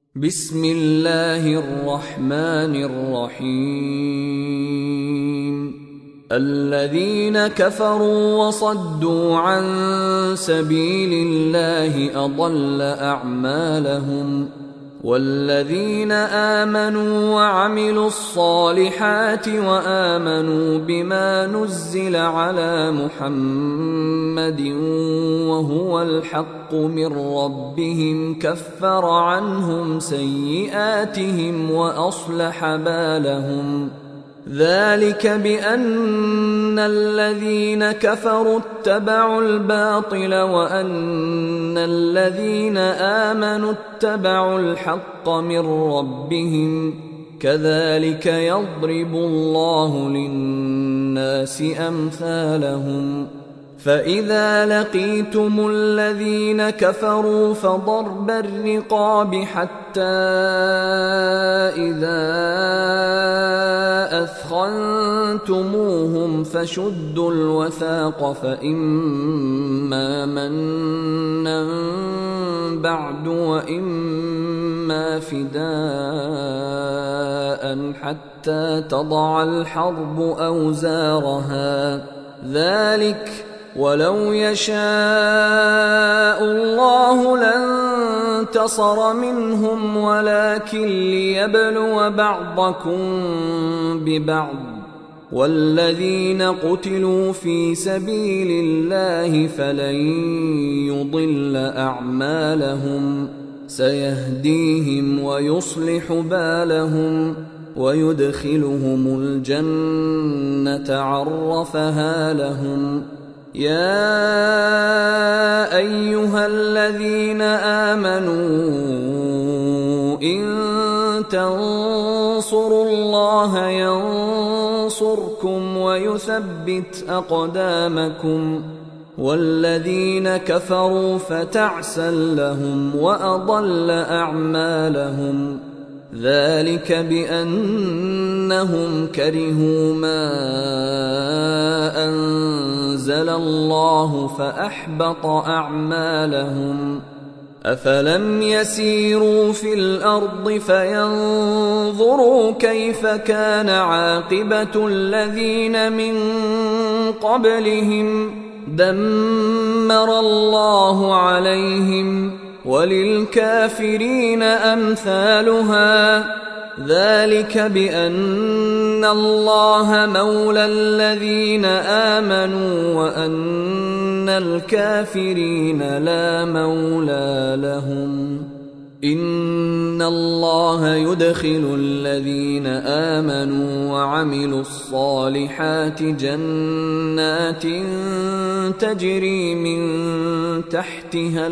بسم الله الرحمن الرحيم. الذين كفروا وصدوا عن سبيل الله أضل أعمالهم، والذين آمنوا وعملوا الصالحات وآمنوا بما نزل على محمد وهو الحق من ربهم كفر عنهم سيئاتهم وأصلح بالهم. ذلك بأن الذين كفروا اتبعوا الباطل وأن الذين آمنوا اتبعوا الحق من ربهم، كذلك يضرب الله للناس أمثالهم. فإذا لقيتم الذين كفروا فضرب الرقاب حتى إذا أثخنتموهم فشدوا الوثاق، فإما منا بعد وإما فداء حتى تضع الحرب أوزارها. ذلك ولو يشاء الله لانتصر منهم ولكن ليبلو بعضكم ببعض، والذين قتلوا في سبيل الله فلن يضل أعمالهم، سيهديهم ويصلح بالهم ويدخلهم الجنة عرفها لهم. يا أيها الذين آمنوا إن تنصروا الله ينصركم ويثبت أقدامكم، والذين كفروا فتعسا لهم وأضل أعمالهم. ذلك بأنهم كرهوا ما أنزل الله فأحبط أعمالهم. أفلم يسيروا في الأرض فينظروا كيف كان عاقبة الذين من قبلهم، دمر الله عليهم وللكافرين أمثالها. ذلك بأن الله مولى الذين آمنوا وأن الكافرين لا مولى لهم. إن الله يدخل الذين آمنوا وعملوا الصالحات جنات تجري من تحتها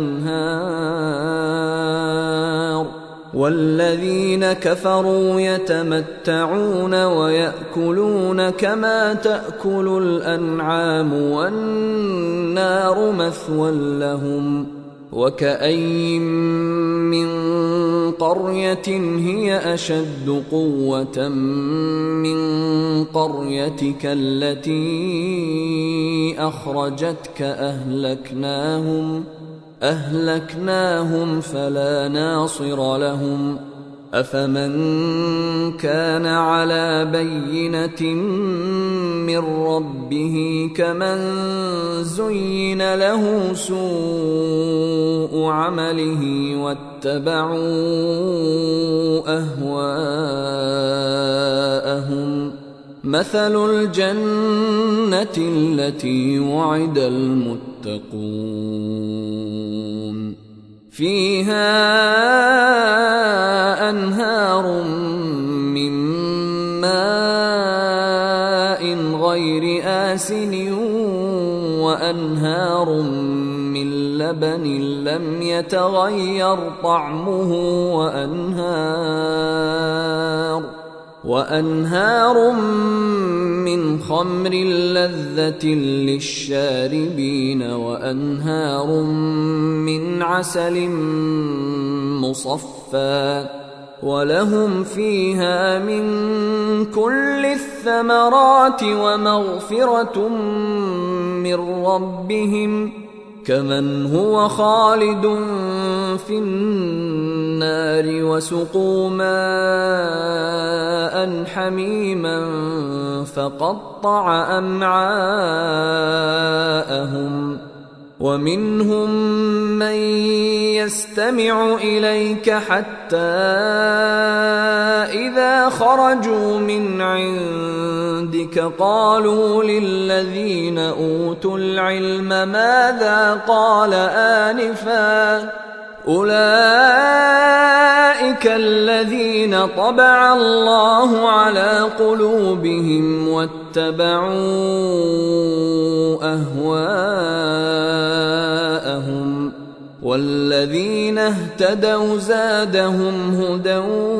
الأنهار، والذين كفروا يتمتعون ويأكلون كما تأكل الأنعام والنار مثوى لهم. وكأين من قرية هي أشد قوة من قريتك التي أخرجتك أهلكناهم فلا ناصر لهم. أفمن كان على بينة من ربه كمن زين له سوء عمله واتبعوا أهواءهم. مثل الجنة التي وعد المتقون فيها أنهار من ماء غير آسن وأنهار من لبن لم يتغير طعمه وأنهار من خمر لذة للشاربين وأنهار من عسل مصفى، ولهم فيها من كل الثمرات ومغفرة من ربهم، كمن هو خالد في النار النار وسقوا ماء حميما فقطع أمعاءهم ومنهم من يستمع إليك حتى إذا خرجوا من عندك قالوا للذين أوتوا العلم ماذا قال آنفا أولئك الذين طبع الله على قلوبهم واتبعوا أهواءهم والذين اهتدوا زادهم هدى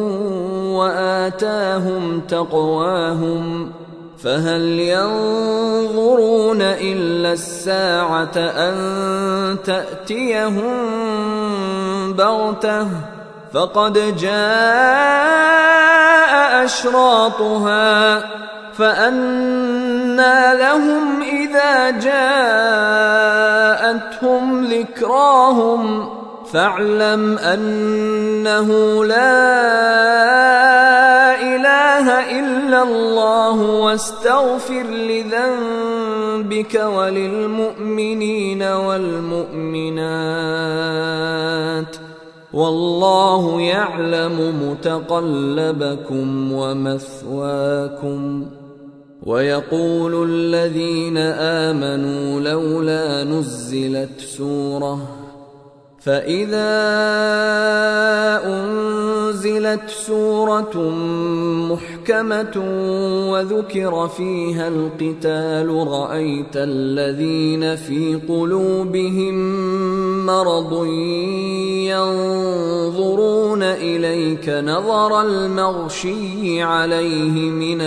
وآتاهم تقواهم فهل ينظرون إلا الساعة أن تأتيهم بغتة فقد جاء أشراطها فأنى لهم إذا جاءتهم ذكراهم فاعلم أنه لا إله إلا الله واستغفر لذنبك وللمؤمنين والمؤمنات والله يعلم متقلبكم ومثواكم. ويقول الذين آمنوا لولا نزلت سورة فإذا أنزلت سورة محكمة وذكر فيها القتال رأيت الذين في قلوبهم مرض ينظرون إليك نظر المغشي عليه من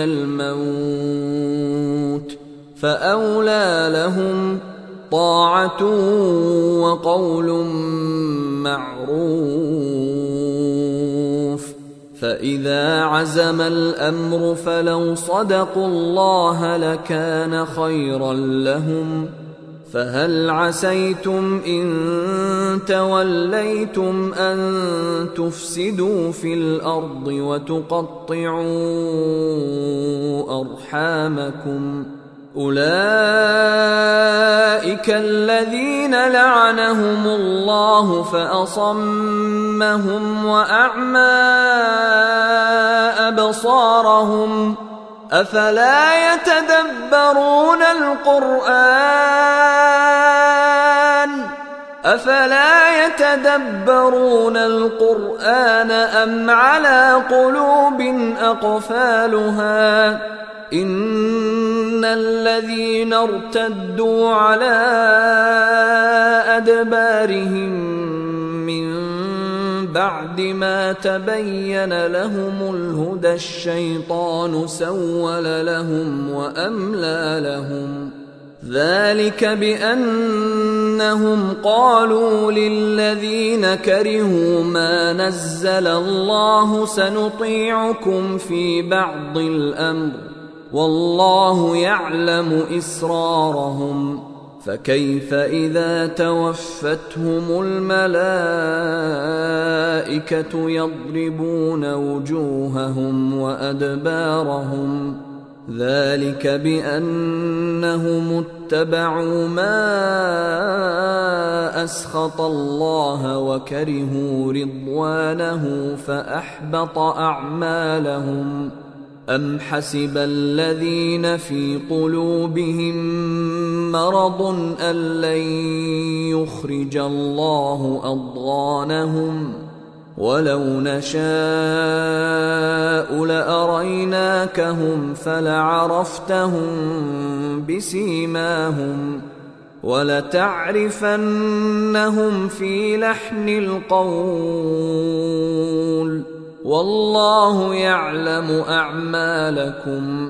الموت فأولى لهم طاعة وقول معروف. فإذا عزم الأمر فلو صدقوا الله لكان خيرا لهم. فهل عسيتم إن توليتم أن تفسدوا في الأرض وتقطعوا أرحامكم أولئك الذين لعنهم الله فأصمهم وأعمى أبصارهم أفلا يتدبرون القرآن أم على قلوب أقفالها إن الذين ارتدوا على أدبارهم من بعد ما تبين لهم الهدى الشيطان سول لهم وأملى لهم ذلك بأنهم قالوا للذين كرهوا ما نزل الله سنطيعكم في بعض الأمر والله يعلم إسرارهم فكيف إذا توفتهم الملائكة يضربون وجوههم وأدبارهم ذلك بأنهم اتبعوا ما أسخط الله وكرهوا رضوانه فأحبط أعمالهم أم حسب الذين في قلوبهم مرض أن لن يخرج الله أضغانهم ولو نشاء لأريناكهم فلعرفتهم بسيماهم ولتعرفنهم في لحن القول والله يعلم أعمالكم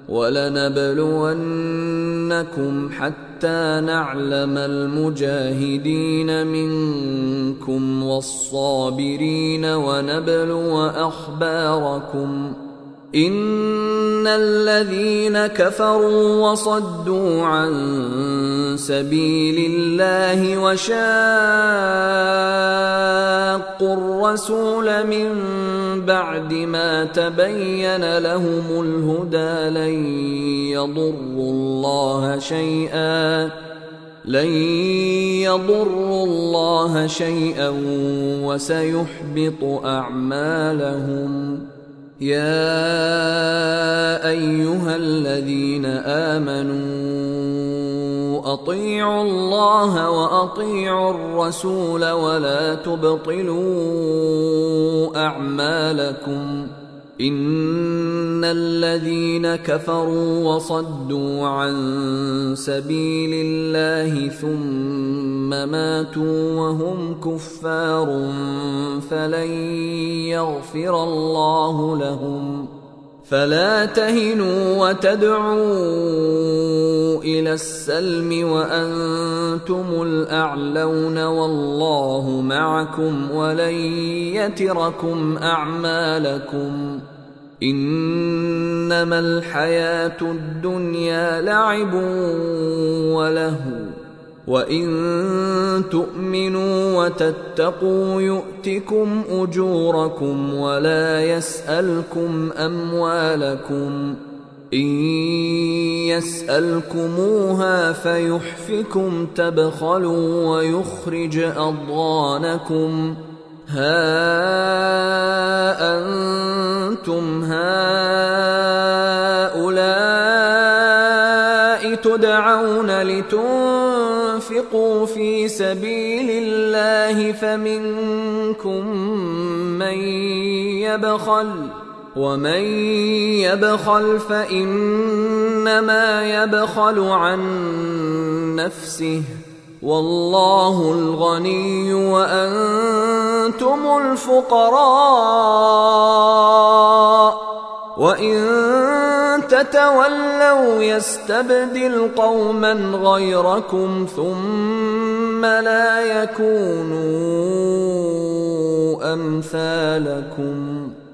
ولنبلونكم حتى نعلم المجاهدين منكم والصابرين ونبلو أخباركم إن الذين كفروا وصدوا عن سبيل الله وشاقوا الرسول من بعد ما تبين لهم الهدى لن يضروا الله شيئا وسيحبط أعمالهم. يا أيها الذين آمنوا أطيعوا الله وأطيعوا الرسول ولا تبطلوا أعمالكم. إن الذين كفروا وصدوا عن سبيل الله ثم ماتوا وهم كفار فلن يغفر الله لهم. فلا تهنوا وتدعوا إلى السلم وأنتم الأعلون والله معكم ولن يتركم أعمالكم. إنما الحياة الدنيا لعب ولهو وإن تؤمنوا وتتقوا يؤتكم أجوركم ولا يسألكم أموالكم. إن يسألكموها فيحفكم تبخلوا ويخرج أضغانكم. ها أنتم هؤلاء تدعون لتنفقوا في سبيل الله فمنكم من يبخل ومن يبخل فإنما يبخل عن نفسه والله الغني وأنتم الفقراء وإن تتولوا يستبدل قوما غيركم ثم لا يكونوا أمثالكم.